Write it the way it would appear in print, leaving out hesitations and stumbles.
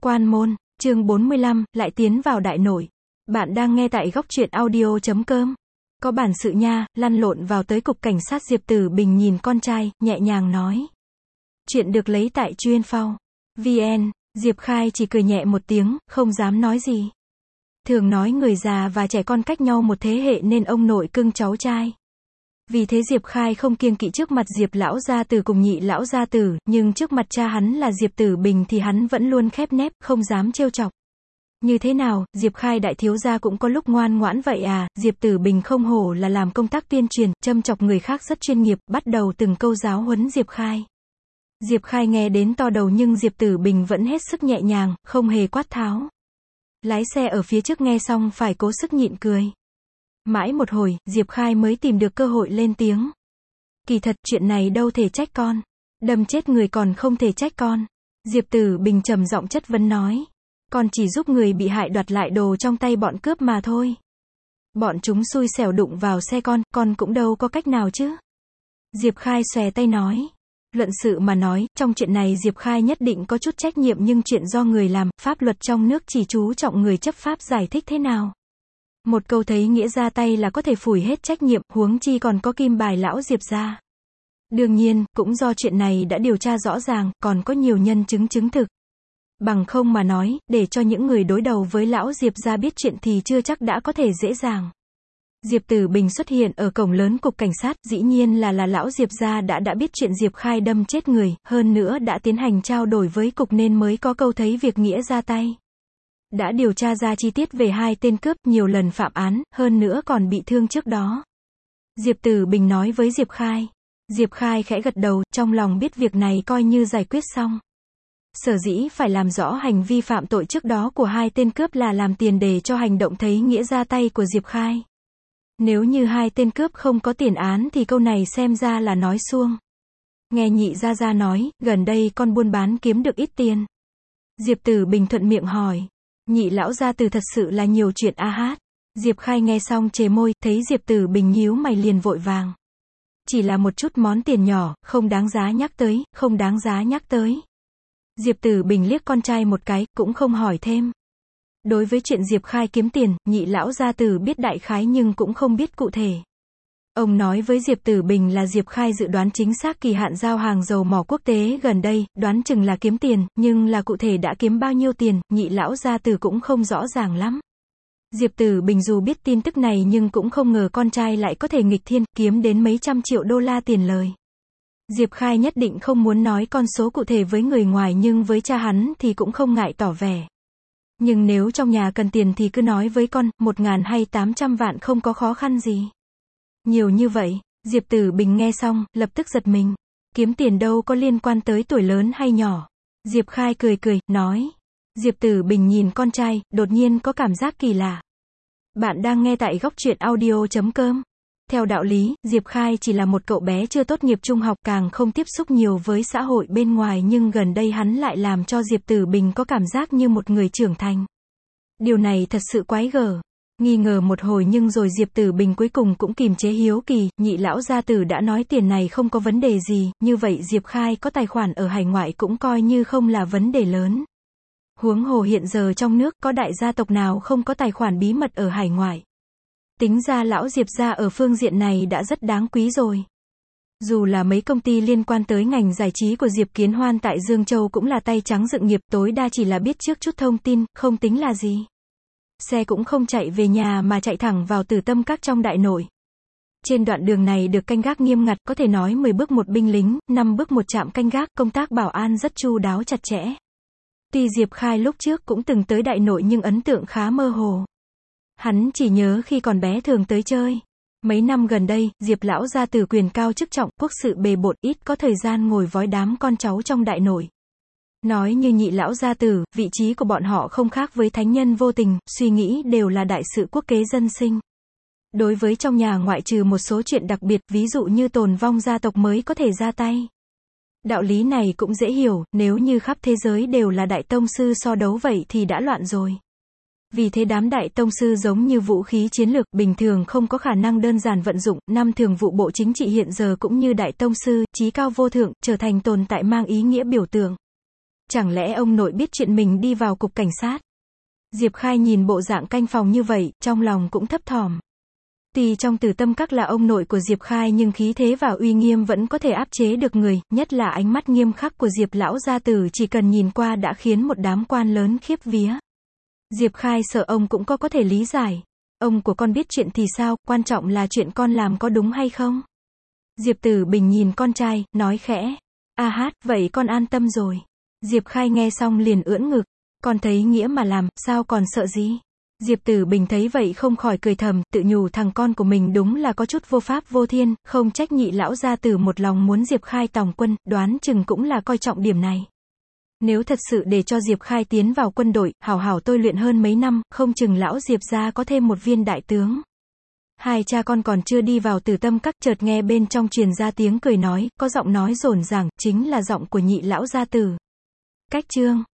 Quan môn, chương 45, lại tiến vào đại nội. Bạn đang nghe tại góc truyện audio.com. Có bản sự nha, lăn lộn vào tới cục cảnh sát. Diệp Tử Bình nhìn con trai, nhẹ nhàng nói. Chuyện được lấy tại chuyên phao. VN, Diệp Khai chỉ cười nhẹ một tiếng, không dám nói gì. Thường nói người già và trẻ con cách nhau một thế hệ nên ông nội cưng cháu trai. Vì thế Diệp Khai không kiêng kỵ trước mặt Diệp lão gia tử cùng nhị lão gia tử, nhưng trước mặt cha hắn là Diệp Tử Bình thì hắn vẫn luôn khép nép, không dám trêu chọc. Như thế nào, Diệp Khai đại thiếu gia cũng có lúc ngoan ngoãn vậy à? Diệp Tử Bình không hổ là làm công tác tuyên truyền, châm chọc người khác rất chuyên nghiệp, bắt đầu từng câu giáo huấn Diệp Khai. Diệp Khai nghe đến to đầu nhưng Diệp Tử Bình vẫn hết sức nhẹ nhàng, không hề quát tháo. Lái xe ở phía trước nghe xong phải cố sức nhịn cười. Mãi một hồi, Diệp Khai mới tìm được cơ hội lên tiếng. Kỳ thật chuyện này đâu thể trách con. Đâm chết người còn không thể trách con. Diệp Tử Bình trầm giọng chất vấn nói. Con chỉ giúp người bị hại đoạt lại đồ trong tay bọn cướp mà thôi. Bọn chúng xui xẻo đụng vào xe con cũng đâu có cách nào chứ. Diệp Khai xòe tay nói. Luận sự mà nói, trong chuyện này Diệp Khai nhất định có chút trách nhiệm nhưng chuyện do người làm, pháp luật trong nước chỉ chú trọng người chấp pháp giải thích thế nào. Một câu thấy nghĩa ra tay là có thể phủi hết trách nhiệm, huống chi còn có kim bài lão Diệp gia. Đương nhiên, cũng do chuyện này đã điều tra rõ ràng, còn có nhiều nhân chứng chứng thực. Bằng không mà nói, để cho những người đối đầu với lão Diệp gia biết chuyện thì chưa chắc đã có thể dễ dàng. Diệp Tử Bình xuất hiện ở cổng lớn cục cảnh sát, dĩ nhiên là lão Diệp gia đã biết chuyện Diệp Khai đâm chết người, hơn nữa đã tiến hành trao đổi với cục nên mới có câu thấy việc nghĩa ra tay. Đã điều tra ra chi tiết về hai tên cướp, nhiều lần phạm án, hơn nữa còn bị thương trước đó. Diệp Tử Bình nói với Diệp Khai. Diệp Khai khẽ gật đầu, trong lòng biết việc này coi như giải quyết xong. Sở dĩ phải làm rõ hành vi phạm tội trước đó của hai tên cướp là làm tiền đề cho hành động thấy nghĩa ra tay của Diệp Khai. Nếu như hai tên cướp không có tiền án thì câu này xem ra là nói suông. Nghe nhị gia gia nói, gần đây con buôn bán kiếm được ít tiền. Diệp Tử Bình thuận miệng hỏi. Nhị lão gia tử thật sự là nhiều chuyện a hát. Diệp Khai nghe xong chề môi, thấy Diệp Tử Bình nhíu mày liền vội vàng. Chỉ là một chút món tiền nhỏ, không đáng giá nhắc tới, không đáng giá nhắc tới. Diệp Tử Bình liếc con trai một cái, cũng không hỏi thêm. Đối với chuyện Diệp Khai kiếm tiền, nhị lão gia tử biết đại khái nhưng cũng không biết cụ thể. Ông nói với Diệp Tử Bình là Diệp Khai dự đoán chính xác kỳ hạn giao hàng dầu mỏ quốc tế gần đây, đoán chừng là kiếm tiền, nhưng là cụ thể đã kiếm bao nhiêu tiền, nhị lão gia tử cũng không rõ ràng lắm. Diệp Tử Bình dù biết tin tức này nhưng cũng không ngờ con trai lại có thể nghịch thiên, kiếm đến mấy trăm triệu đô la tiền lời. Diệp Khai nhất định không muốn nói con số cụ thể với người ngoài nhưng với cha hắn thì cũng không ngại tỏ vẻ. Nhưng nếu trong nhà cần tiền thì cứ nói với con, 1.000 hay 800 vạn không có khó khăn gì. Nhiều như vậy, Diệp Tử Bình nghe xong, lập tức giật mình. Kiếm tiền đâu có liên quan tới tuổi lớn hay nhỏ. Diệp Khai cười cười, nói. Diệp Tử Bình nhìn con trai, đột nhiên có cảm giác kỳ lạ. Bạn đang nghe tại góc truyện audio.com. Theo đạo lý, Diệp Khai chỉ là một cậu bé chưa tốt nghiệp trung học, càng không tiếp xúc nhiều với xã hội bên ngoài, nhưng gần đây hắn lại làm cho Diệp Tử Bình có cảm giác như một người trưởng thành. Điều này thật sự quái gở. Nghi ngờ một hồi nhưng rồi Diệp Tử Bình cuối cùng cũng kìm chế hiếu kỳ, nhị lão gia tử đã nói tiền này không có vấn đề gì, như vậy Diệp Khai có tài khoản ở hải ngoại cũng coi như không là vấn đề lớn. Huống hồ hiện giờ trong nước có đại gia tộc nào không có tài khoản bí mật ở hải ngoại. Tính ra lão Diệp gia ở phương diện này đã rất đáng quý rồi. Dù là mấy công ty liên quan tới ngành giải trí của Diệp Kiến Hoan tại Dương Châu cũng là tay trắng dựng nghiệp, tối đa chỉ là biết trước chút thông tin, không tính là gì. Xe cũng không chạy về nhà mà chạy thẳng vào Tử Tâm Các trong đại nội. Trên đoạn đường này được canh gác nghiêm ngặt, có thể nói 10 bước một binh lính, 5 bước một trạm canh gác, công tác bảo an rất chu đáo chặt chẽ. Tuy Diệp Khai lúc trước cũng từng tới đại nội nhưng ấn tượng khá mơ hồ. Hắn chỉ nhớ khi còn bé thường tới chơi. Mấy năm gần đây, Diệp lão gia tử quyền cao chức trọng, quốc sự bề bộn, ít có thời gian ngồi vói đám con cháu trong đại nội. Nói như nhị lão gia tử, vị trí của bọn họ không khác với thánh nhân vô tình, suy nghĩ đều là đại sự quốc kế dân sinh. Đối với trong nhà ngoại trừ một số chuyện đặc biệt, ví dụ như tồn vong gia tộc mới có thể ra tay. Đạo lý này cũng dễ hiểu, nếu như khắp thế giới đều là đại tông sư so đấu vậy thì đã loạn rồi. Vì thế đám đại tông sư giống như vũ khí chiến lược, bình thường không có khả năng đơn giản vận dụng, năm thường vụ bộ chính trị hiện giờ cũng như đại tông sư, chí cao vô thượng, trở thành tồn tại mang ý nghĩa biểu tượng. Chẳng lẽ ông nội biết chuyện mình đi vào cục cảnh sát? Diệp Khai nhìn bộ dạng canh phòng như vậy, trong lòng cũng thấp thỏm. Tuy trong Tử Tâm Các là ông nội của Diệp Khai nhưng khí thế và uy nghiêm vẫn có thể áp chế được người, nhất là ánh mắt nghiêm khắc của Diệp lão gia tử chỉ cần nhìn qua đã khiến một đám quan lớn khiếp vía. Diệp Khai sợ ông cũng có thể lý giải. Ông của con biết chuyện thì sao, quan trọng là chuyện con làm có đúng hay không? Diệp Tử Bình nhìn con trai, nói khẽ. A hát, vậy con an tâm rồi. Diệp Khai nghe xong liền ưỡn ngực. Con thấy nghĩa mà làm, sao còn sợ gì? Diệp Tử Bình thấy vậy không khỏi cười thầm, tự nhủ thằng con của mình đúng là có chút vô pháp vô thiên, không trách nhị lão gia tử một lòng muốn Diệp Khai tòng quân, đoán chừng cũng là coi trọng điểm này. Nếu thật sự để cho Diệp Khai tiến vào quân đội, hảo hảo tôi luyện hơn mấy năm, không chừng lão Diệp gia có thêm một viên đại tướng. Hai cha con còn chưa đi vào Tử Tâm Các, chợt nghe bên trong truyền ra tiếng cười nói, có giọng nói rồn ràng, chính là giọng của nhị lão gia tử. Cách chương